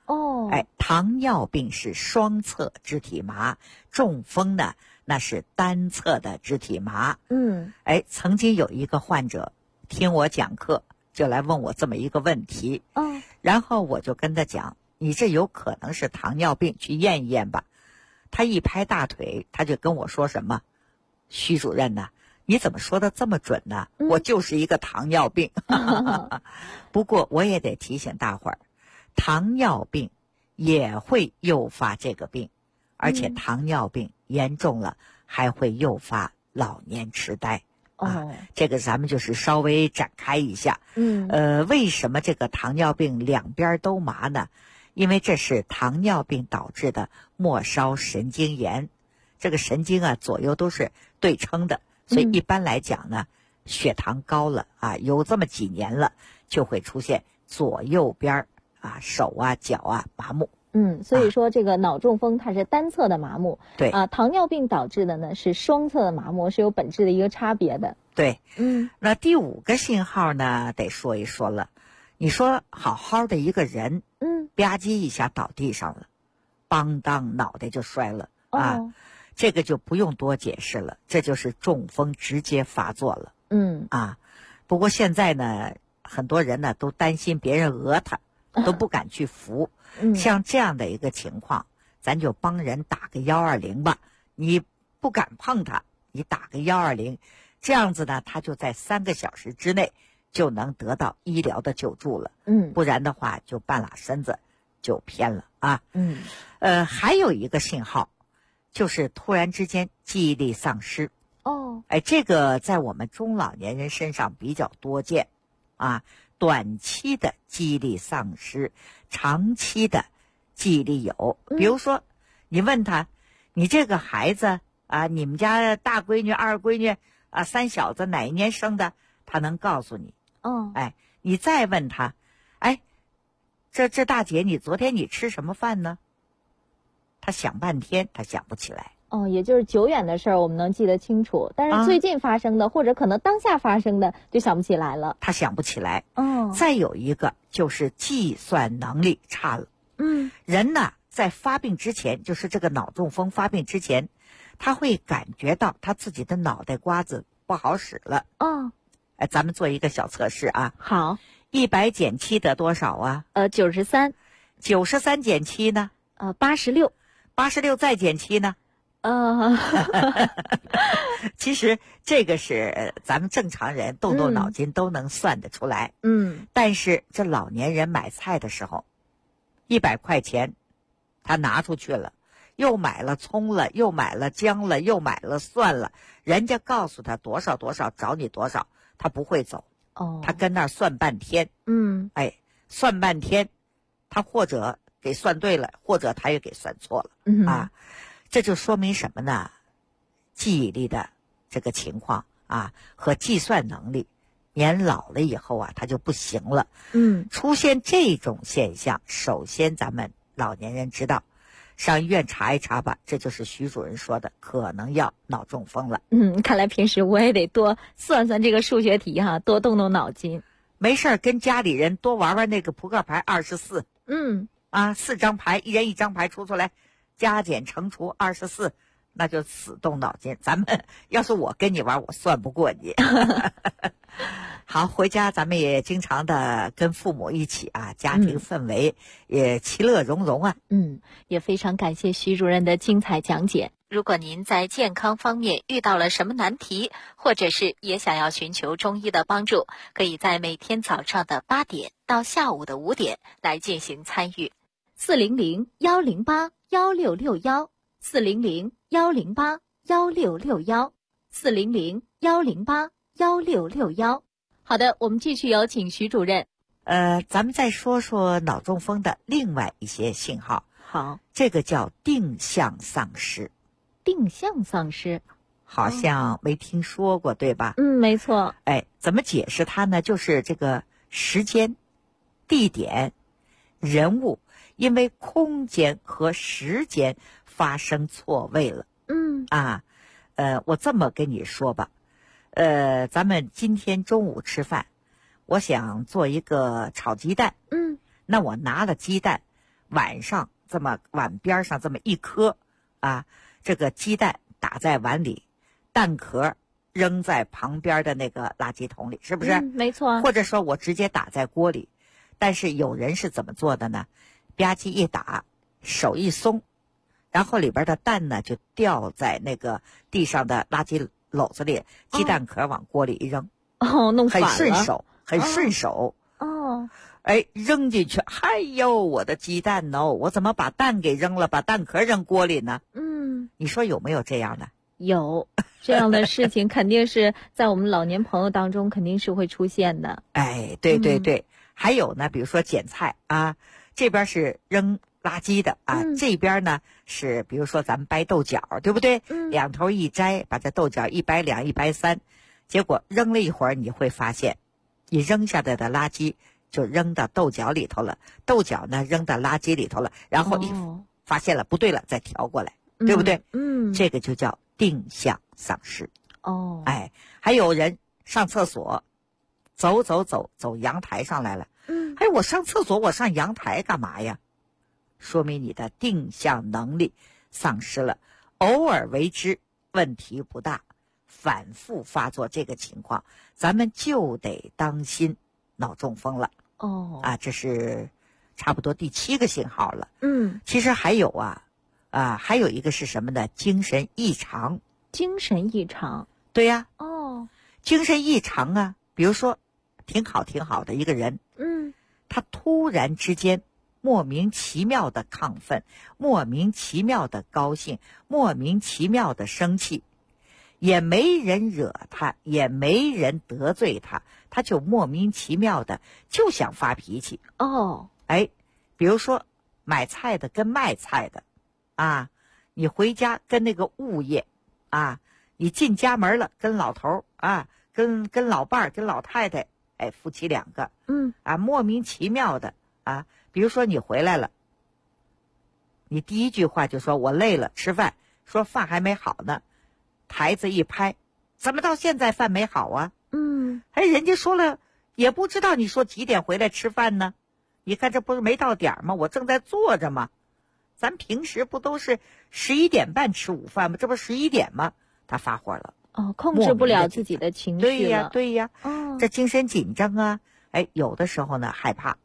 糖尿病是双侧肢体麻，中风呢那是单侧的肢体麻。曾经有一个患者听我讲课，就来问我这么一个问题。然后我就跟他讲，你这有可能是糖尿病，去验一验吧。他一拍大腿，他就跟我说什么，徐主任呢，你怎么说的这么准呢？我就是一个糖尿病。不过我也得提醒大伙儿，糖尿病也会诱发这个病，而且糖尿病严重了还会诱发老年痴呆。这个咱们就是稍微展开一下。为什么这个糖尿病两边都麻呢？因为这是糖尿病导致的末梢神经炎，这个神经啊左右都是对称的，所以一般来讲呢，血糖高了有这么几年了，就会出现左右边手啊脚啊麻木。 所以说这个脑中风它是单侧的麻木， 对糖尿病导致的呢是双侧的麻木，是有本质的一个差别的。 对，那第5个信号呢，得说一说了。你说好好的一个人，吧唧一下倒地上了，邦当脑袋就摔了这个就不用多解释了，这就是中风直接发作了。不过现在呢，很多人呢都担心别人讹他，都不敢去扶。像这样的一个情况，咱就帮人打个120吧。你不敢碰他，你打个120，这样子呢，他就在3个小时之内就能得到医疗的救助了。不然的话就半拉身子就偏了还有一个信号，就是突然之间记忆力丧失。这个在我们中老年人身上比较多见短期的记忆力丧失，长期的记忆力有。比如说你问他，你这个孩子你们家大闺女二闺女三小子哪一年生的，他能告诉你。你再问他，这大姐你昨天你吃什么饭呢？他想半天他想不起来。 也就是久远的事儿我们能记得清楚，但是最近发生的或者可能当下发生的就想不起来了。 他想不起来。再有一个就是计算能力差了。人呢在发病之前，就是这个脑中风发病之前，他会感觉到他自己的脑袋瓜子不好使了。咱们做一个小测试好 ，100减7得多少啊 ？93。 93减7呢 ？86。 86再减7呢？其实这个是咱们正常人动动脑筋都能算得出来。但是这老年人买菜的时候，100块钱他拿出去了，又买了葱了，又买了姜了，又买了蒜了，人家告诉他多少多少，找你多少，他不会走。他跟那儿算半天。算半天，他或者给算对了，或者他也给算错了。这就说明什么呢？记忆力的这个情况和计算能力，年老了以后他就不行了。出现这种现象，首先咱们老年人知道，上医院查一查吧，这就是徐主任说的，可能要脑中风了。 看来平时我也得多算算这个数学题多动动脑筋。 没事跟家里人多玩玩那个扑克牌24。4张牌，一人1张牌出来，加减乘除24，那就死动脑筋。咱们要是我跟你玩，我算不过你。好，回家咱们也经常的跟父母一起家庭氛围也其乐融融也非常感谢徐主任的精彩讲解。如果您在健康方面遇到了什么难题，或者是也想要寻求中医的帮助，可以在每天早上的8点到下午的5点来进行参与。400-108-1661 400-108-1661 400-108-1661。好的，我们继续有请徐主任。 咱们再说说脑中风的另外一些信号。 好， 这个叫定向丧失。 定向丧失好像没听说过，对吧？ 没错。 怎么解释它呢？就是这个时间、地点、人物因为空间和时间发生错位了。我这么跟你说吧，咱们今天中午吃饭，我想做一个炒鸡蛋。那我拿了鸡蛋， 碗上这么碗边上这么一颗啊，这个鸡蛋打在碗里，蛋壳扔在旁边的那个垃圾桶里，是不是？ 没错。 或者说我直接打在锅里，但是有人是怎么做的呢？吧唧一打，手一松，然后里边的蛋呢就掉在那个地上的垃圾篓子里，鸡蛋壳往锅里一扔， 弄反了， 很顺手，很顺手。哎，扔进去，哎呦，我的鸡蛋哦，我怎么把蛋给扔了，把蛋壳扔锅里呢？你说有没有这样的？ 有这样的事情，肯定是在我们老年朋友当中肯定是会出现的。 哎，对对对，还有呢，比如说捡菜啊，这边是扔垃圾的啊，这边呢是比如说咱们掰豆角，对不对？两头一摘，把这豆角一掰两一掰三，结果扔了一会儿，你会发现，你扔下来的垃圾就扔到豆角里头了，豆角呢扔到垃圾里头了，然后一发现了不对了，再调过来，对不对？这个就叫定向丧失。哎，还有人上厕所，走阳台上来了。哎，我上厕所，我上阳台干嘛呀？说明你的定向能力丧失了，偶尔为之问题不大，反复发作这个情况，咱们就得当心脑中风了。这是差不多第7个信号了。其实还有还有一个是什么呢？精神异常。 精神异常？ 对呀。精神异常啊，比如说挺好的一个人，他突然之间莫名其妙的亢奋，莫名其妙的高兴，莫名其妙的生气，也没人惹他，也没人得罪他，他就莫名其妙的就想发脾气。哎，比如说买菜的跟卖菜的啊，你回家跟那个物业啊，你进家门了，跟老头啊，跟老伴儿，跟老太太，哎，夫妻2个，莫名其妙的啊，比如说你回来了，你第一句话就说我累了，吃饭，说饭还没好呢，台子一拍，怎么到现在饭没好啊？哎，人家说了，也不知道你说几点回来吃饭呢？你看这不是没到点吗？我正在做着吗？咱平时不都是11点半吃午饭吗？这不是11点吗？他发火了。 控制不了自己的情绪了。 对呀。这精神紧张啊。哎，有的时候呢害怕。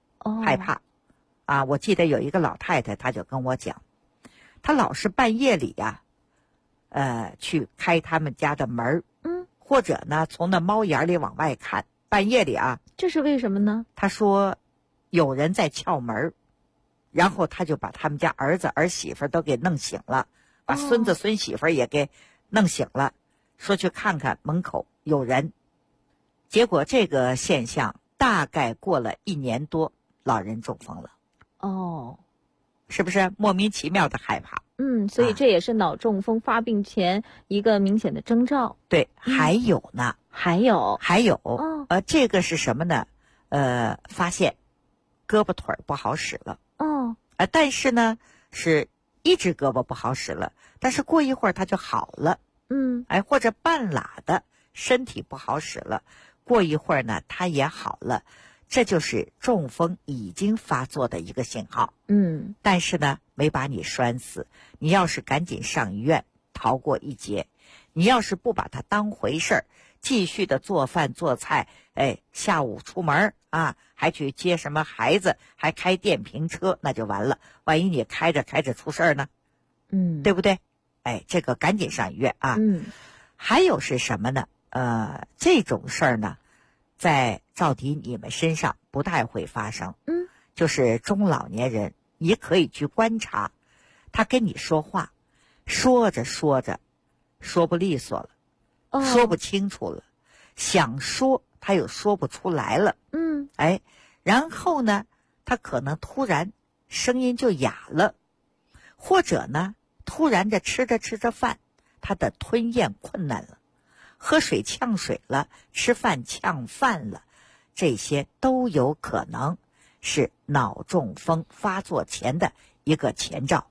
我记得有一个老太太，她就跟我讲，她老是半夜里去开他们家的门，或者呢从那猫眼里往外看，半夜里这是为什么呢？ 她说有人在撬门，然后她就把他们家儿子儿媳妇都给弄醒了，把孙子孙媳妇也给弄醒了，说去看看门口有人。结果这个现象大概过了1年多，老人中风了。是不是莫名其妙的害怕？ 所以这也是脑中风发病前一个明显的征兆。 对，还有呢， 还有， 这个是什么呢？发现胳膊腿不好使了。但是呢，是一只胳膊不好使了，但是过一会儿它就好了。或者半拉的身体不好使了，过一会儿呢，它也好了。这就是中风已经发作的一个信号。但是呢，没把你拴死。你要是赶紧上医院，逃过一劫；你要是不把它当回事儿，继续的做饭做菜，下午出门还去接什么孩子，还开电瓶车，那就完了。万一你开着出事儿呢？对不对？这个赶紧上医院啊。还有是什么呢？这种事儿呢，在照底你们身上不太会发生。就是中老年人，你可以去观察，他跟你说话，说着说不利索了，说不清楚了，想说他又说不出来了。然后呢，他可能突然声音就哑了，或者呢，突然的吃着饭，他的吞咽困难了，喝水呛水了，吃饭呛饭了，这些都有可能是脑中风发作前的一个前兆。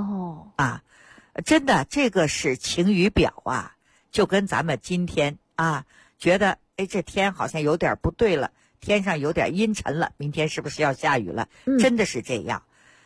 真的，这个是晴雨表就跟咱们今天觉得这天好像有点不对了，天上有点阴沉了，明天是不是要下雨了？真的是这样。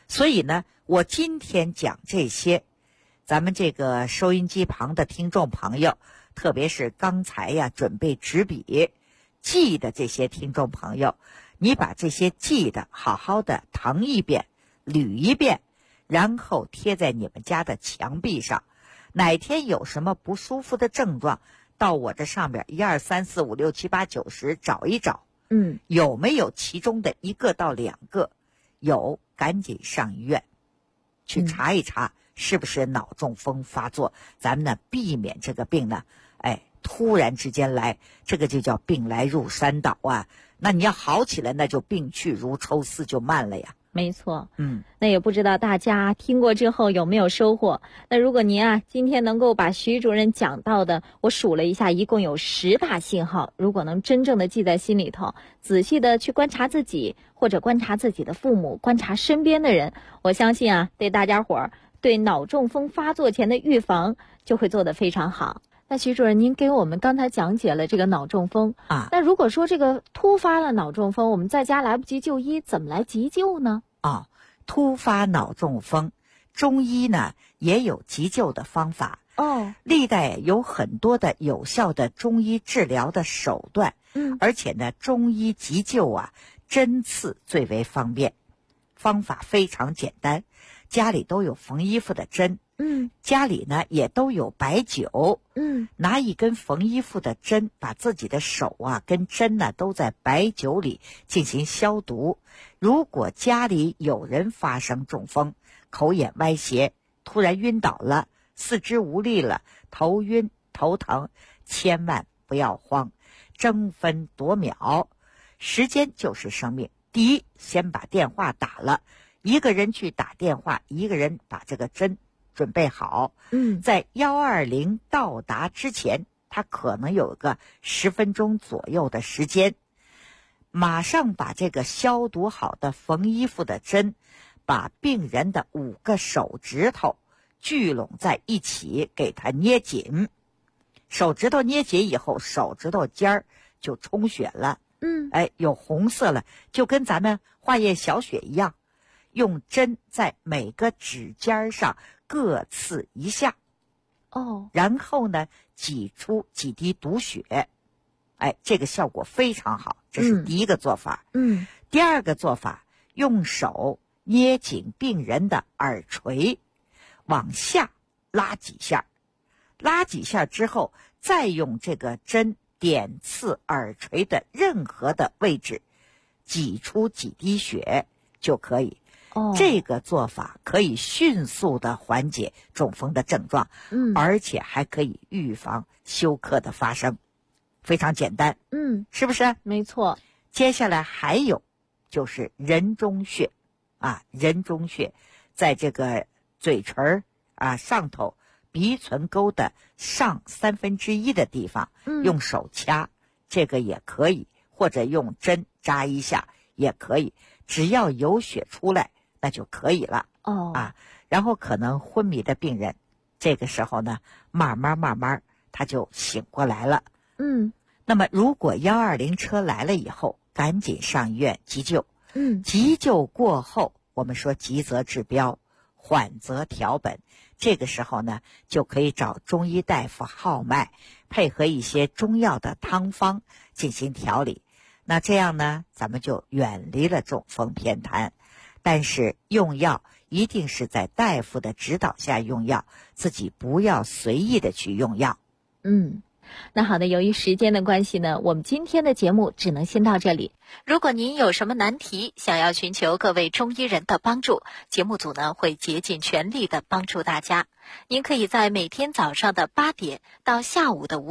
所以呢，我今天讲这些，咱们这个收音机旁的听众朋友，特别是刚才呀准备纸笔记的这些听众朋友，你把这些记的好好的誊一遍，捋一遍，然后贴在你们家的墙壁上。哪天有什么不舒服的症状，到我这上面1、2、3、4、5、6、7、8、9、10找一找，有没有其中的1个到2个？有，赶紧上医院去查一查，是不是脑中风发作？咱们呢，避免这个病呢，突然之间来，这个就叫病来如山倒啊。那你要好起来，那就病去如抽丝，就慢了呀。 没错，那也不知道大家听过之后有没有收获。那如果您今天能够把徐主任讲到的，我数了一下，一共有10大信号，如果能真正的记在心里头，仔细的去观察自己，或者观察自己的父母，观察身边的人，我相信对大家伙儿对脑中风发作前的预防就会做得非常好。那徐主任，您给我们刚才讲解了这个脑中风那如果说这个突发了脑中风，我们在家来不及就医，怎么来急救呢？ 突发脑中风，中医呢也有急救的方法。历代有很多的有效的中医治疗的手段。而且呢，中医急救针刺最为方便，方法非常简单。家里都有缝衣服的针。家里呢也都有白酒。拿一根缝衣服的针，把自己的手跟针呢都在白酒里进行消毒。如果家里有人发生中风，口眼歪斜，突然晕倒了，四肢无力了，头晕头疼，千万不要慌，争分夺秒，时间就是生命。第一，先把电话打了，一个人去打电话，一个人把这个针准备好。在120到达之前，他可能有个10分钟左右的时间，马上把这个消毒好的缝衣服的针，把病人的5个手指头聚拢在一起，给它捏紧。手指头捏紧以后，手指头尖儿就充血了。有红色了，就跟咱们化验小血一样。用针在每个指尖上各刺一下。然后呢，挤出几滴毒血。这个效果非常好，这是第一个做法。第二个做法，用手捏紧病人的耳垂，往下拉几下，拉几下之后，再用这个针点刺耳垂的任何的位置，挤出几滴血就可以。这个做法可以迅速的缓解中风的症状，而且还可以预防休克的发生，非常简单。是不是？ 没错。 接下来还有就是人中穴人中穴在这个嘴唇上头鼻唇沟的上1/3的地方，用手掐，这个也可以，或者用针扎一下也可以，只要有血出来那就可以了。然后可能昏迷的病人，这个时候呢，慢慢他就醒过来了。那么如果120车来了以后，赶紧上医院急救。急救过后，我们说急则治标，缓则调本。这个时候呢，就可以找中医大夫号脉，配合一些中药的汤方进行调理。那这样呢，咱们就远离了中风偏瘫。但是用药一定是在大夫的指导下用药，自己不要随意的去用药。 那好的，由于时间的关系呢，我们今天的节目只能先到这里。如果您有什么难题，想要寻求各位中医人的帮助，节目组呢会竭尽全力的帮助大家。您可以在每天早上的8点到下午的5